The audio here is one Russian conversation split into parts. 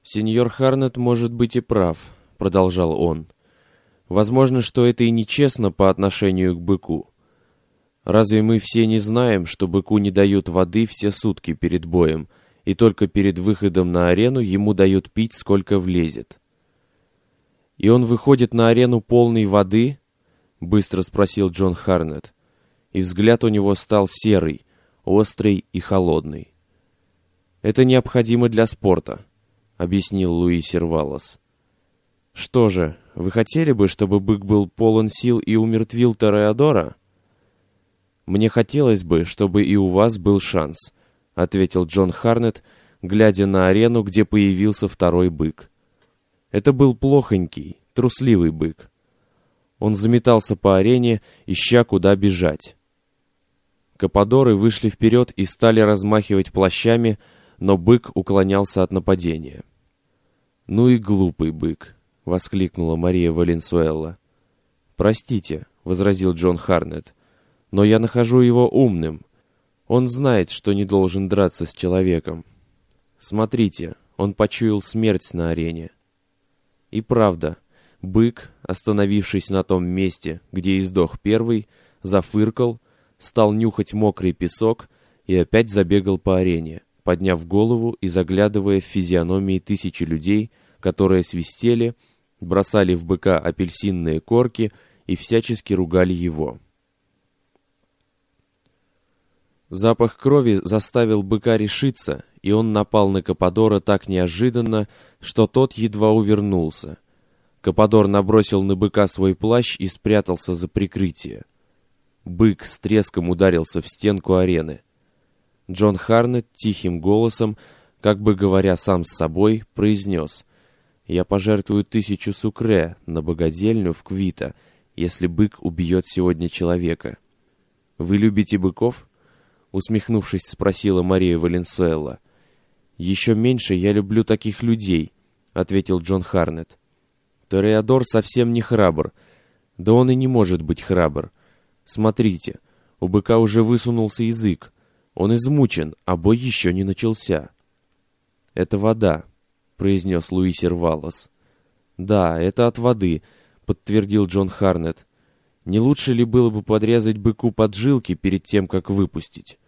«Сеньор Харнет может быть и прав», — продолжал он. «Возможно, что это и нечестно по отношению к быку. Разве мы все не знаем, что быку не дают воды все сутки перед боем, и только перед выходом на арену ему дают пить, сколько влезет?» «И он выходит на арену полной воды?» — быстро спросил Джон Харнет, и взгляд у него стал серый, острый и холодный. «Это необходимо для спорта», — объяснил Луи Сервалос. «Что же, вы хотели бы, чтобы бык был полон сил и умертвил Тореадора?» «Мне хотелось бы, чтобы и у вас был шанс», — ответил Джон Харнет, глядя на арену, где появился второй бык. Это был плохонький, трусливый бык. Он заметался по арене, ища, куда бежать. Кападоры вышли вперед и стали размахивать плащами, но бык уклонялся от нападения. «Ну и глупый бык!» — воскликнула Мария Валенсуэла. «Простите», — возразил Джон Харнет, — «но я нахожу его умным. Он знает, что не должен драться с человеком. Смотрите, он почуял смерть на арене». И правда, бык, остановившись на том месте, где издох первый, зафыркал, стал нюхать мокрый песок и опять забегал по арене, подняв голову и заглядывая в физиономии тысячи людей, которые свистели, бросали в быка апельсинные корки и всячески ругали его. Запах крови заставил быка решиться, и он напал на Кападора так неожиданно, что тот едва увернулся. Кападор набросил на быка свой плащ и спрятался за прикрытие. Бык с треском ударился в стенку арены. Джон Харнет тихим голосом, как бы говоря сам с собой, произнес: «Я пожертвую 1000 сукре на богадельню в Квито, если бык убьет сегодня человека». «Вы любите быков?» — усмехнувшись, спросила Мария Валенсуэла. «Еще меньше я люблю таких людей», — ответил Джон Харнет. «Тореадор совсем не храбр. Да он и не может быть храбр. Смотрите, у быка уже высунулся язык. Он измучен, а бой еще не начался». «Это вода», — произнес Луи Сервалос. «Да, это от воды», — подтвердил Джон Харнет. «Не лучше ли было бы подрезать быку поджилки перед тем, как выпустить?»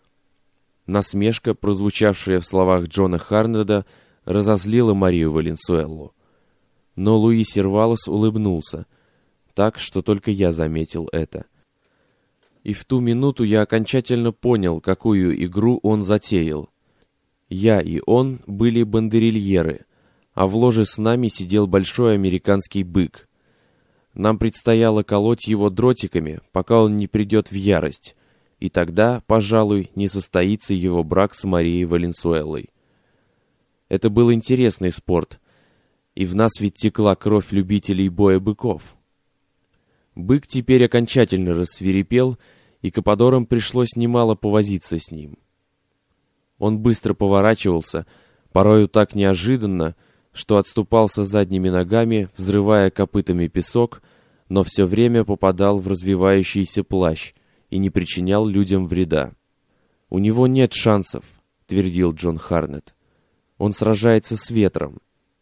Насмешка, прозвучавшая в словах Джона Харнеда, разозлила Марию Валенсуэлу. Но Луи Сервалос улыбнулся, так, что только я заметил это. И в ту минуту я окончательно понял, какую игру он затеял. Я и он были бандерильеры, а в ложе с нами сидел большой американский бык. Нам предстояло колоть его дротиками, пока он не придет в ярость, и тогда, пожалуй, не состоится его брак с Марией Валенсуэлой. Это был интересный спорт, и в нас ведь текла кровь любителей боя быков. Бык теперь окончательно рассвирепел, и Кападорам пришлось немало повозиться с ним. Он быстро поворачивался, порою так неожиданно, что отступался задними ногами, взрывая копытами песок, но все время попадал в развивающийся плащ и не причинял людям вреда. «У него нет шансов», — твердил Джон Харнет. «Он сражается с ветром».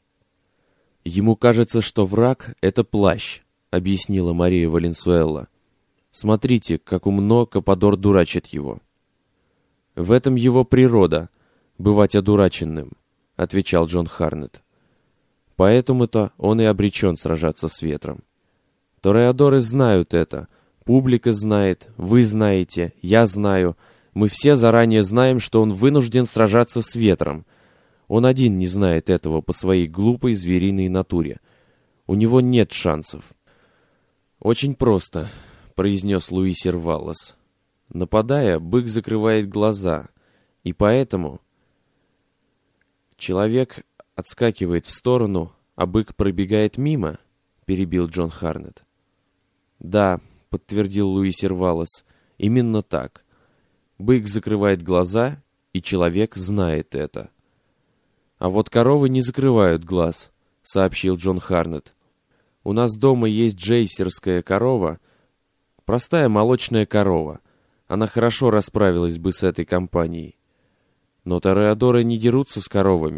«Ему кажется, что враг — это плащ», — объяснила Мария Валенсуэла. «Смотрите, как умно Кападор дурачит его». «В этом его природа — бывать одураченным», — отвечал Джон Харнет. «Поэтому-то он и обречен сражаться с ветром. Тореадоры знают это, публика знает, вы знаете, я знаю, мы все заранее знаем, что он вынужден сражаться с ветром. Он один не знает этого по своей глупой звериной натуре. У него нет шансов». «Очень просто», — произнес Луи Сервалос. «Нападая, бык закрывает глаза, и поэтому...» «Человек отскакивает в сторону, а бык пробегает мимо», — перебил Джон Харнет. «Да», — подтвердил Луи Сервалос, — «именно так. Бык закрывает глаза, и человек знает это». «А вот коровы не закрывают глаз», — сообщил Джон Харнет. «У нас дома есть джейсерская корова, простая молочная корова. Она хорошо расправилась бы с этой компанией. Но тореадоры не дерутся с коровами,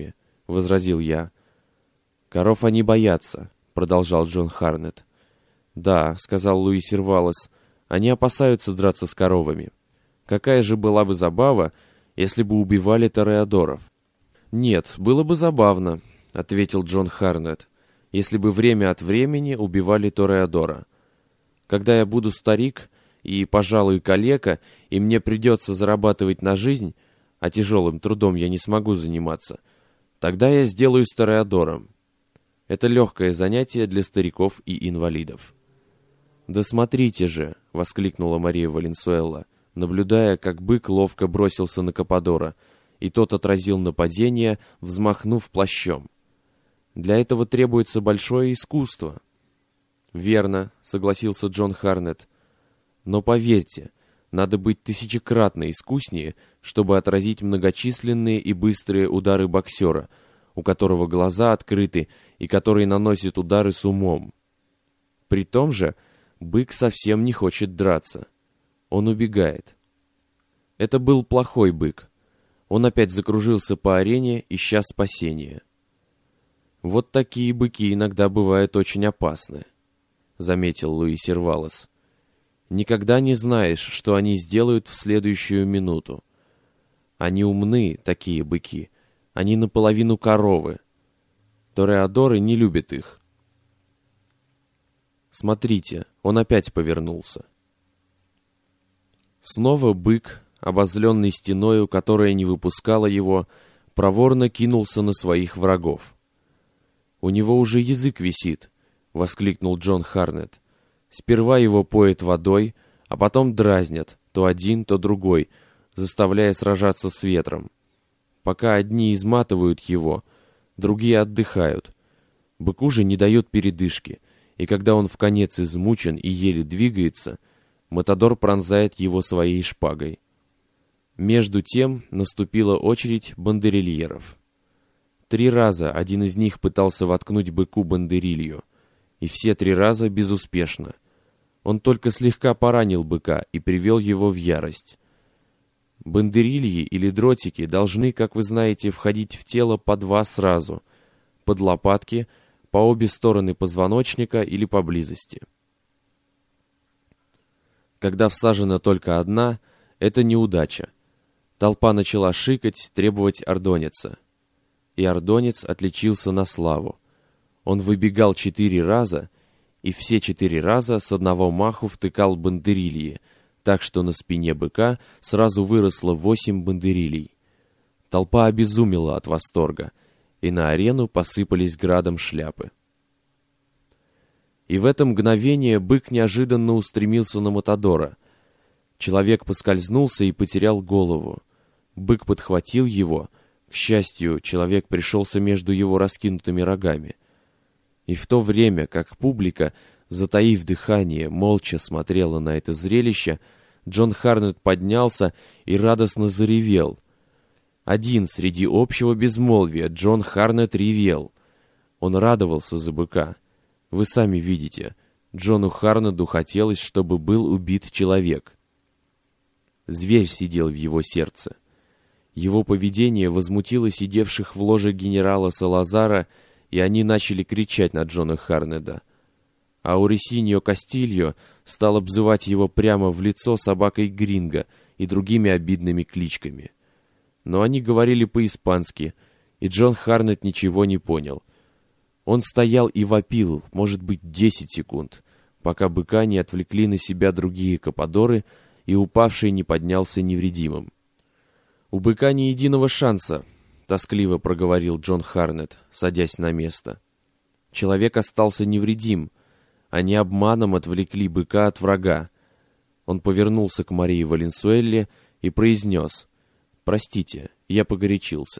— возразил я. «Коров они боятся», — продолжал Джон Харнет. «Да», — сказал Луи Сервалес, — «они опасаются драться с коровами. Какая же была бы забава, если бы убивали тореадоров?» «Нет, было бы забавно», — ответил Джон Харнет, «если бы время от времени убивали тореадора. Когда я буду старик и, пожалуй, калека, и мне придется зарабатывать на жизнь, а тяжелым трудом я не смогу заниматься, тогда я сделаюсь тореадором. Это легкое занятие для стариков и инвалидов». «Да смотрите же!» — воскликнула Мария Валенсуэла, наблюдая, как бык ловко бросился на Каппадора, и тот отразил нападение, взмахнув плащом. «Для этого требуется большое искусство». «Верно», — согласился Джон Харнет. «Но поверьте, надо быть тысячекратно искуснее, чтобы отразить многочисленные и быстрые удары боксера, у которого глаза открыты и который наносит удары с умом. При том же бык совсем не хочет драться. Он убегает». Это был плохой бык. Он опять закружился по арене, ища спасения. «Вот такие быки иногда бывают очень опасны», — заметил Луи Сервалес. «Никогда не знаешь, что они сделают в следующую минуту. Они умны, такие быки. Они наполовину коровы. Тореадоры не любят их». Смотрите, он опять повернулся. Снова бык, обозленный стеною, которая не выпускала его, проворно кинулся на своих врагов. «У него уже язык висит», — воскликнул Джон Харнет. «Сперва его поят водой, а потом дразнят, то один, то другой, заставляя сражаться с ветром. Пока одни изматывают его, другие отдыхают. Быку же не дает передышки, и когда он вконец измучен и еле двигается, матадор пронзает его своей шпагой. Между тем наступила очередь бандерильеров. 3 раза один из них пытался воткнуть быку бандерилью, и все 3 раза безуспешно. Он только слегка поранил быка и привел его в ярость. Бандерильи или дротики должны, как вы знаете, входить в тело по 2 сразу, под лопатки, по обе стороны позвоночника или поблизости. Когда всажена только одна, это неудача. Толпа начала шикать, требовать ордонеца. И ордонец отличился на славу. Он выбегал 4 раза, и все 4 раза с одного маху втыкал бандерильи, так что на спине быка сразу выросло 8 бандерилий. Толпа обезумела от восторга, и на арену посыпались градом шляпы. И в это мгновение бык неожиданно устремился на матадора. Человек поскользнулся и потерял голову. Бык подхватил его. К счастью, человек пришелся между его раскинутыми рогами. И в то время, как публика, затаив дыхание, молча смотрела на это зрелище, Джон Харнет поднялся и радостно заревел. Один среди общего безмолвия Джон Харнет ревел. Он радовался за быка. Вы сами видите, Джону Харнету хотелось, чтобы был убит человек. Зверь сидел в его сердце. Его поведение возмутило сидевших в ложе генерала Салазара, и они начали кричать на Джона Харнеда. А Урисиньо Кастильо стал обзывать его прямо в лицо собакой Гринго и другими обидными кличками. Но они говорили по-испански, и Джон Харнет ничего не понял. Он стоял и вопил, может быть, 10 секунд, пока быка не отвлекли на себя другие каппадоры, и упавший не поднялся невредимым. «У быка ни единого шанса», — тоскливо проговорил Джон Харнет, садясь на место. «Человек остался невредим. Они обманом отвлекли быка от врага». Он повернулся к Марии Валенсуэлле и произнес: «Простите, я погорячился».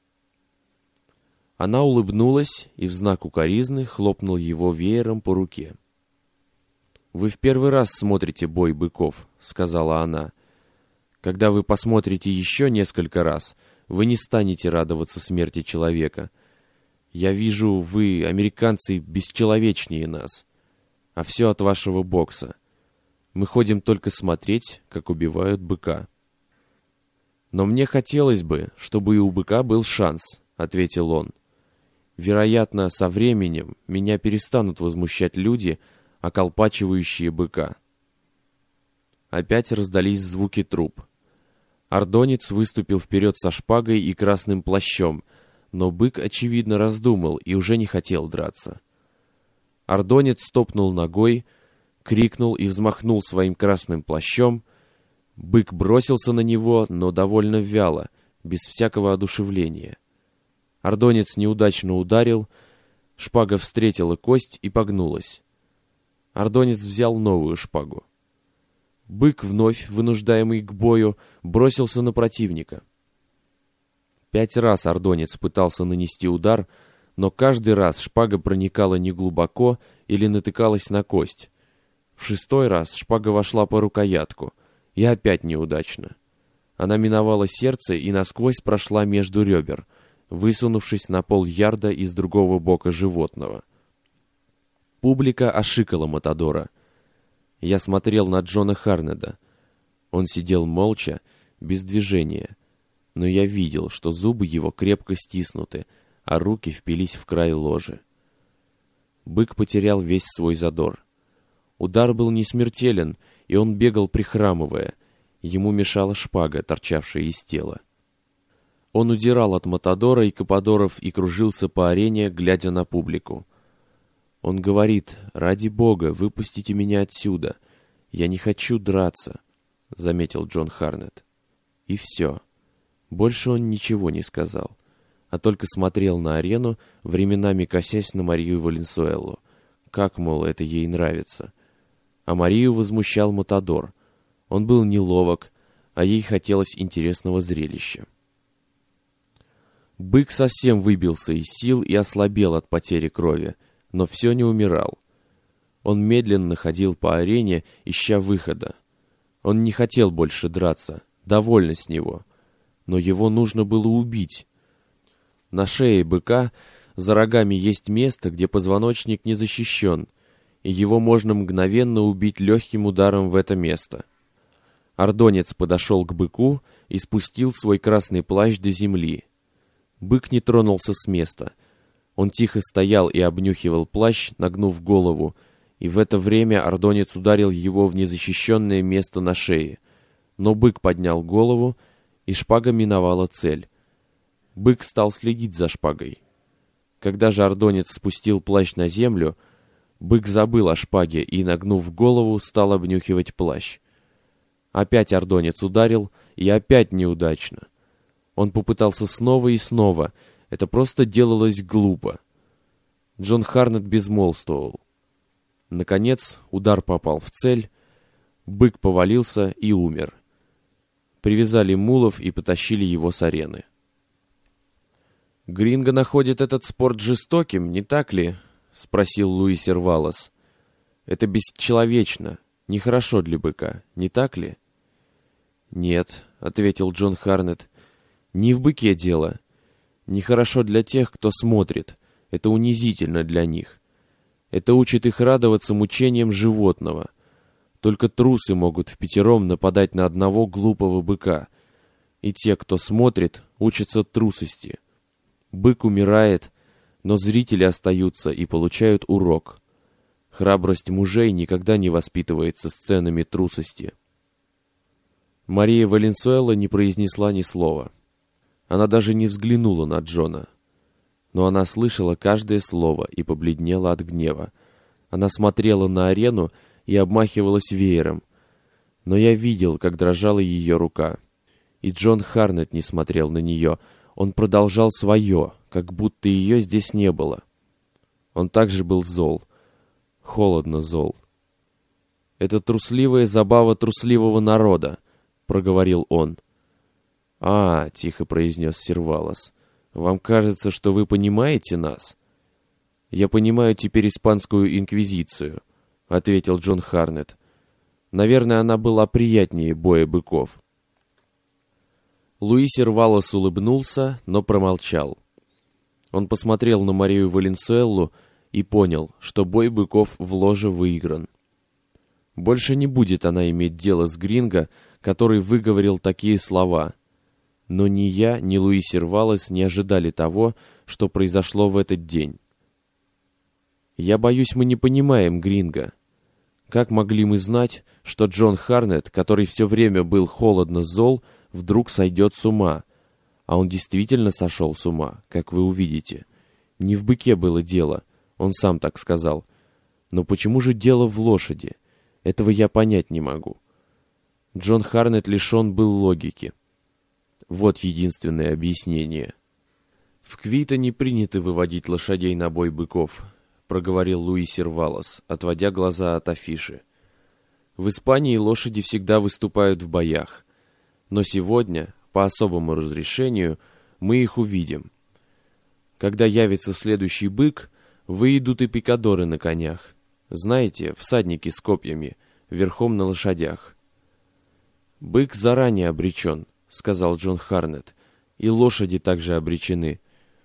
Она улыбнулась и в знак укоризны хлопнул его веером по руке. «Вы в первый раз смотрите бой быков», — сказала она. «Когда вы посмотрите еще несколько раз, вы не станете радоваться смерти человека. Я вижу, вы, американцы, бесчеловечнее нас. А все от вашего бокса. Мы ходим только смотреть, как убивают быка. Но мне хотелось бы, чтобы и у быка был шанс», — ответил он. «Вероятно, со временем меня перестанут возмущать люди, околпачивающие быка». Опять раздались звуки труп. Ордонец выступил вперед со шпагой и красным плащом, но бык, очевидно, раздумал и уже не хотел драться. Ордонец топнул ногой, крикнул и взмахнул своим красным плащом. Бык бросился на него, но довольно вяло, без всякого одушевления. Ордонец неудачно ударил, шпага встретила кость и погнулась. Ордонец взял новую шпагу. Бык, вновь вынуждаемый к бою, бросился на противника. 5 раз ордонец пытался нанести удар, но каждый раз шпага проникала неглубоко или натыкалась на кость. В 6-й раз шпага вошла по рукоятку, и опять неудачно. Она миновала сердце и насквозь прошла между ребер, высунувшись на полярда из другого бока животного. Публика ошикала Матадора. Я смотрел на Джона Харнеда. Он сидел молча, без движения, но я видел, что зубы его крепко стиснуты, а руки впились в край ложи. Бык потерял весь свой задор. Удар был не смертелен, и он бегал прихрамывая. Ему мешала шпага, торчавшая из тела. Он удирал от Матадора и Каппадоров и кружился по арене, глядя на публику. Он говорит: «Ради Бога, выпустите меня отсюда. Я не хочу драться», — заметил Джон Харнед. И все. Больше он ничего не сказал, а только смотрел на арену, временами косясь на Марию Валенсуэлу. Как, мол, это ей нравится. А Марию возмущал Матадор. Он был неловок, а ей хотелось интересного зрелища. Бык совсем выбился из сил и ослабел от потери крови, но все не умирал. Он медленно ходил по арене, ища выхода. Он не хотел больше драться, довольно с него. Но его нужно было убить. На шее быка за рогами есть место, где позвоночник не защищен, и его можно мгновенно убить легким ударом в это место. Ордонец подошел к быку и спустил свой красный плащ до земли. Бык не тронулся с места. Он тихо стоял и обнюхивал плащ, нагнув голову, и в это время ордонец ударил его в незащищенное место на шее. Но бык поднял голову, и шпага миновала цель. Бык стал следить за шпагой. Когда же ордонец спустил плащ на землю, бык забыл о шпаге и, нагнув голову, стал обнюхивать плащ. Опять ордонец ударил, и опять неудачно. Он попытался снова и снова. Это просто делалось глупо. Джон Харнед безмолвствовал. Наконец, удар попал в цель. Бык повалился и умер. Привязали мулов и потащили его с арены. «Гринго находит этот спорт жестоким, не так ли?» — спросил Луи Сервалос. «Это бесчеловечно, нехорошо для быка, не так ли?» «Нет», — ответил Джон Харнед, — «не в быке дело. Нехорошо для тех, кто смотрит. Это унизительно для них. Это учит их радоваться мучениям животного. Только трусы могут впятером нападать на одного глупого быка. И те, кто смотрит, учатся трусости. Бык умирает, но зрители остаются и получают урок. Храбрость мужей никогда не воспитывается сценами трусости». Мария Валенсуэла не произнесла ни слова. Она даже не взглянула на Джона. Но она слышала каждое слово и побледнела от гнева. Она смотрела на арену и обмахивалась веером. Но я видел, как дрожала ее рука. И Джон Харнед не смотрел на нее. Он продолжал свое, как будто ее здесь не было. Он также был зол. Холодно зол. «Это трусливая забава трусливого народа», — проговорил он. «А, — тихо произнес Сервалос, — вам кажется, что вы понимаете нас?» «Я понимаю теперь испанскую инквизицию», — ответил Джон Харнед. «Наверное, она была приятнее боя быков». Луи Сервалос улыбнулся, но промолчал. Он посмотрел на Марию Валенсуэлу и понял, что бой быков в ложе выигран. Больше не будет она иметь дело с Гринго, который выговорил такие слова. Но ни я, ни Луи Сервалес не ожидали того, что произошло в этот день. Я боюсь, мы не понимаем Гринго. Как могли мы знать, что Джон Харнетт, который все время был холодно зол, вдруг сойдет с ума? А он действительно сошел с ума, как вы увидите. Не в быке было дело, он сам так сказал. Но почему же дело в лошади? Этого я понять не могу. Джон Харнетт лишен был логики. Вот единственное объяснение. «В Квито не принято выводить лошадей на бой быков», — проговорил Луи Сервалес, отводя глаза от афиши. «В Испании лошади всегда выступают в боях. Но сегодня, по особому разрешению, мы их увидим. Когда явится следующий бык, выйдут и пикадоры на конях. Знаете, всадники с копьями, верхом на лошадях». «Бык заранее обречен», — сказал Джон Харнетт, — «и лошади также обречены.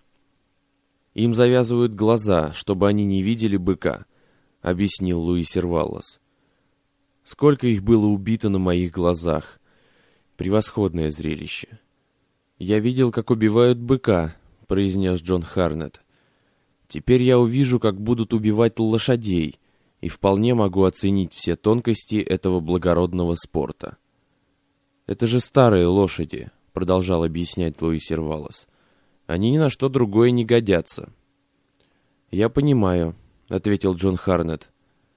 Им завязывают глаза, чтобы они не видели быка», — объяснил Луи Сервалес. «Сколько их было убито на моих глазах. Превосходное зрелище». «Я видел, как убивают быка», — произнес Джон Харнетт. «Теперь я увижу, как будут убивать лошадей, и вполне могу оценить все тонкости этого благородного спорта». «Это же старые лошади», — продолжал объяснять Луи Сервалес. «Они ни на что другое не годятся». «Я понимаю», — ответил Джон Харнетт.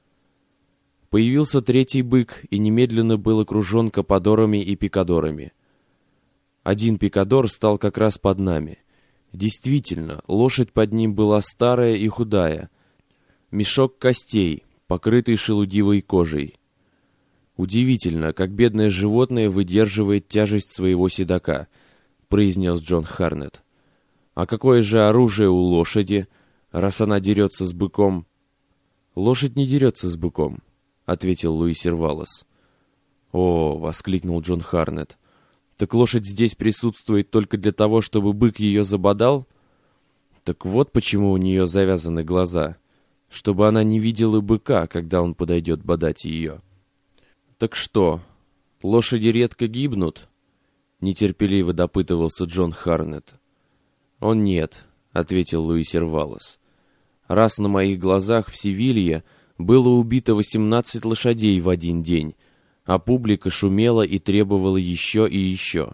Появился третий бык и немедленно был окружен кападорами и пикадорами. Один пикадор стал как раз под нами. Действительно, лошадь под ним была старая и худая. Мешок костей, покрытый шелудивой кожей. «Удивительно, как бедное животное выдерживает тяжесть своего седока», — произнес Джон Харнетт. «А какое же оружие у лошади, раз она дерется с быком?» «Лошадь не дерется с быком», — ответил Луи Сервалес. «О!» — воскликнул Джон Харнетт. «Так лошадь здесь присутствует только для того, чтобы бык ее забодал? Так вот почему у нее завязаны глаза, чтобы она не видела быка, когда он подойдет бодать ее». «Так что, лошади редко гибнут?» — нетерпеливо допытывался Джон Харнетт. «О нет», — ответил Луи Сервалес. «Раз на моих глазах в Севилье было убито 18 лошадей в один день, а публика шумела и требовала еще и еще.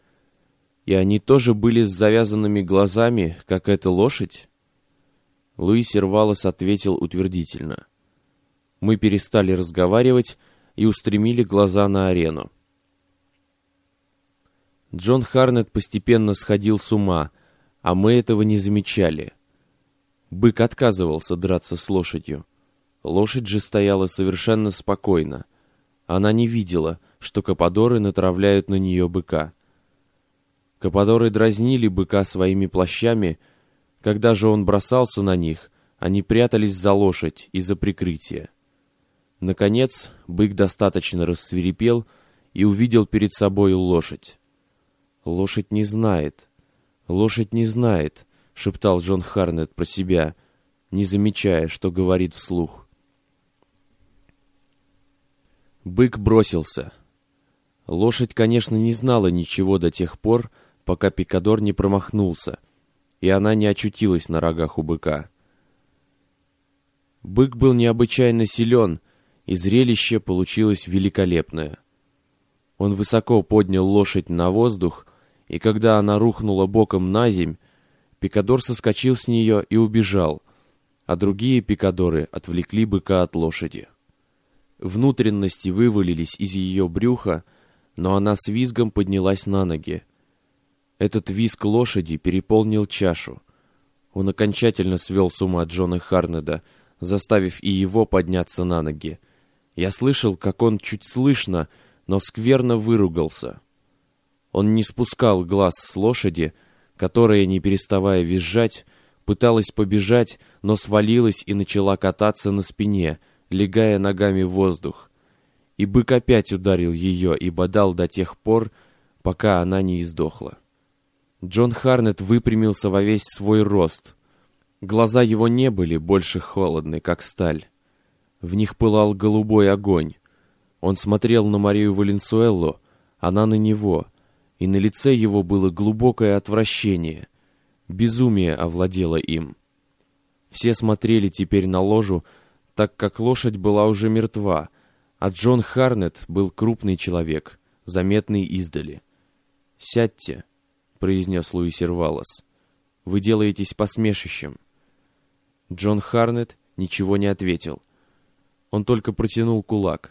И они тоже были с завязанными глазами, как эта лошадь?» Луи Сервалес ответил утвердительно. Мы перестали разговаривать и устремили глаза на арену. Джон Харнетт постепенно сходил с ума, а мы этого не замечали. Бык отказывался драться с лошадью. Лошадь же стояла совершенно спокойно. Она не видела, что кападоры натравляют на нее быка. Кападоры дразнили быка своими плащами. Когда же он бросался на них, они прятались за лошадь и за прикрытие. Наконец, бык достаточно рассвирепел и увидел перед собою лошадь. «Лошадь не знает, лошадь не знает», — шептал Джон Харнетт про себя, не замечая, что говорит вслух. Бык бросился. Лошадь, конечно, не знала ничего до тех пор, пока пикадор не промахнулся, и она не очутилась на рогах у быка. Бык был необычайно силен, и зрелище получилось великолепное. Он высоко поднял лошадь на воздух, и когда она рухнула боком на земь, пикадор соскочил с нее и убежал, а другие пикадоры отвлекли быка от лошади. Внутренности вывалились из ее брюха, но она с визгом поднялась на ноги. Этот визг лошади переполнил чашу. Он окончательно свел с ума Джона Харнетта, заставив и его подняться на ноги. Я слышал, как он чуть слышно, но скверно выругался. Он не спускал глаз с лошади, которая, не переставая визжать, пыталась побежать, но свалилась и начала кататься на спине, легая ногами в воздух. И бык опять ударил ее и бодал до тех пор, пока она не издохла. Джон Харнетт выпрямился во весь свой рост. Глаза его не были больше холодны, как сталь. В них пылал голубой огонь. Он смотрел на Марию Валенсуэллу, она на него, и на лице его было глубокое отвращение. Безумие овладело им. Все смотрели теперь на ложу, так как лошадь была уже мертва, а Джон Харнетт был крупный человек, заметный издали. «Сядьте», — произнес Луи Сервалос. «Вы делаетесь посмешищем». Джон Харнетт ничего не ответил. Он только протянул кулак.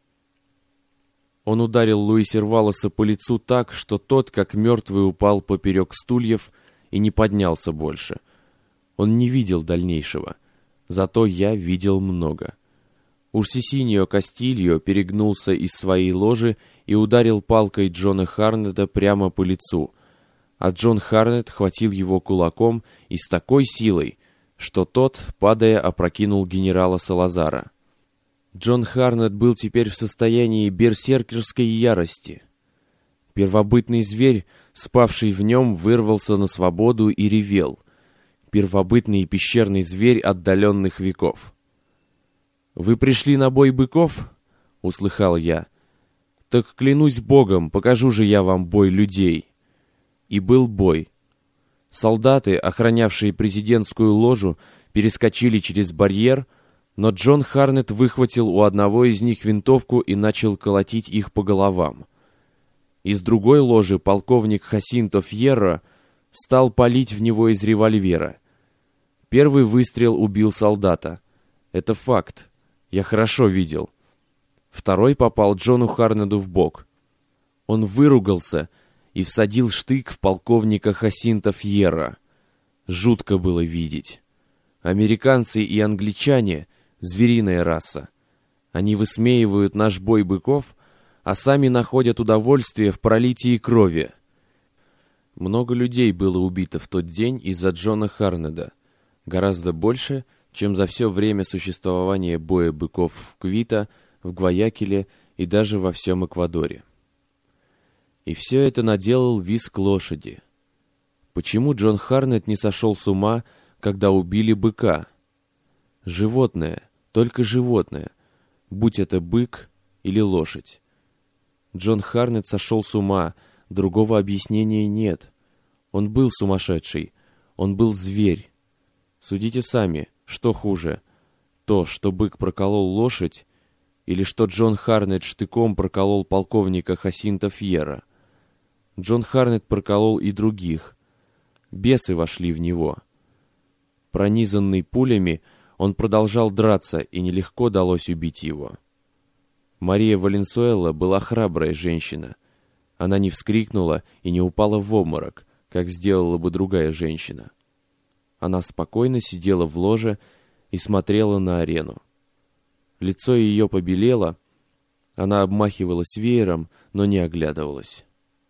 Он ударил Луи Сервалоса по лицу так, что тот, как мертвый, упал поперек стульев и не поднялся больше. Он не видел дальнейшего. Зато я видел много. Урсисиньо Кастильо перегнулся из своей ложи и ударил палкой Джона Харнетта прямо по лицу, а Джон Харнетт хватил его кулаком и с такой силой, что тот, падая, опрокинул генерала Салазара. Джон Харнетт был теперь в состоянии берсеркерской ярости. Первобытный зверь, спавший в нем, вырвался на свободу и ревел. Первобытный пещерный зверь отдаленных веков. «Вы пришли на бой быков?» — услыхал я. «Так клянусь Богом, покажу же я вам бой людей». И был бой. Солдаты, охранявшие президентскую ложу, перескочили через барьер, но Джон Харнетт выхватил у одного из них винтовку и начал колотить их по головам. Из другой ложи полковник Хасинто Фьерро стал палить в него из револьвера. Первый выстрел убил солдата. Это факт. Я хорошо видел. Второй попал Джону Харнетту в бок. Он выругался и всадил штык в полковника Хасинто Фьерро. Жутко было видеть. Американцы и англичане — звериная раса. Они высмеивают наш бой быков, а сами находят удовольствие в пролитии крови. Много людей было убито в тот день из-за Джона Харнетта. Гораздо больше, чем за все время существования боя быков в Квито, в Гваякиле и даже во всем Эквадоре. И все это наделал визг лошади. Почему Джон Харнетт не сошел с ума, когда убили быка? Животное, только животное, будь это бык или лошадь. Джон Харнетт сошел с ума, другого объяснения нет. Он был сумасшедший, он был зверь. Судите сами, что хуже, то, что бык проколол лошадь, или что Джон Харнетт штыком проколол полковника Хасинто Фьерро. Джон Харнетт проколол и других. Бесы вошли в него. Пронизанный пулями, он продолжал драться, и нелегко далось убить его. Мария Валенсуэла была храбрая женщина. Она не вскрикнула и не упала в обморок, как сделала бы другая женщина. Она спокойно сидела в ложе и смотрела на арену. Лицо ее побелело, она обмахивалась веером, но не оглядывалась.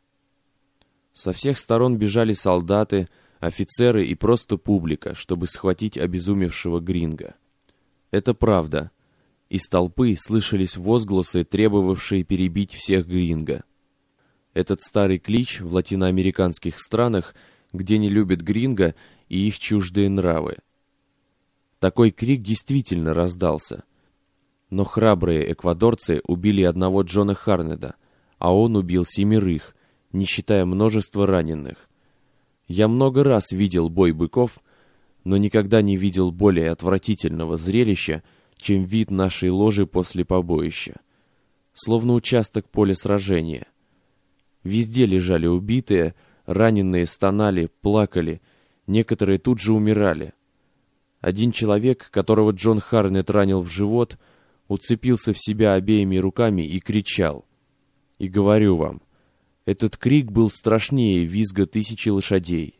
Со всех сторон бежали солдаты, офицеры и просто публика, чтобы схватить обезумевшего гринго. Это правда. Из толпы слышались возгласы, требовавшие перебить всех гринго. Этот старый клич в латиноамериканских странах, где не любят гринго и их чуждые нравы. Такой крик действительно раздался. Но храбрые эквадорцы убили одного Джона Харнетта, а он убил 7, не считая множества раненых. Я много раз видел бой быков, но никогда не видел более отвратительного зрелища, чем вид нашей ложи после побоища. Словно участок поля сражения. Везде лежали убитые, раненые стонали, плакали, некоторые тут же умирали. Один человек, которого Джон Харнетт ранил в живот, уцепился в себя обеими руками и кричал. И говорю вам, этот крик был страшнее визга 1000 лошадей.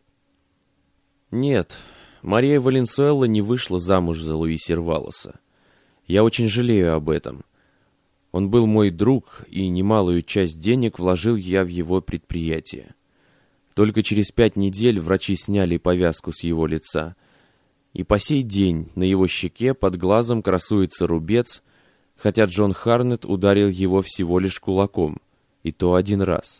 Нет, Мария Валенсуэла не вышла замуж за Луи Сервалоса. Я очень жалею об этом. Он был мой друг, и немалую часть денег вложил я в его предприятие. Только через 5 недель врачи сняли повязку с его лица, и по сей день на его щеке под глазом красуется рубец, хотя Джон Харнетт ударил его всего лишь кулаком, и то 1 раз.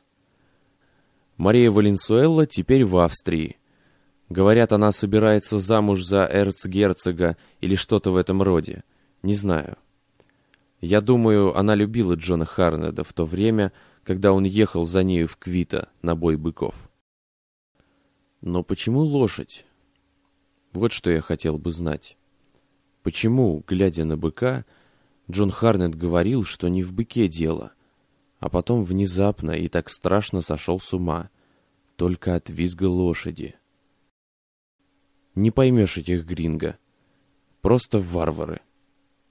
Мария Валенсуэла теперь в Австрии. Говорят, она собирается замуж за эрцгерцога или что-то в этом роде. Не знаю. Я думаю, она любила Джона Харнетта в то время, когда он ехал за нею в Квито на бой быков. Но почему лошадь? Вот что я хотел бы знать. Почему, глядя на быка, Джон Харнет говорил, что не в быке дело, а потом внезапно и так страшно сошел с ума, только от визга лошади? Не поймешь этих гринго. Просто варвары.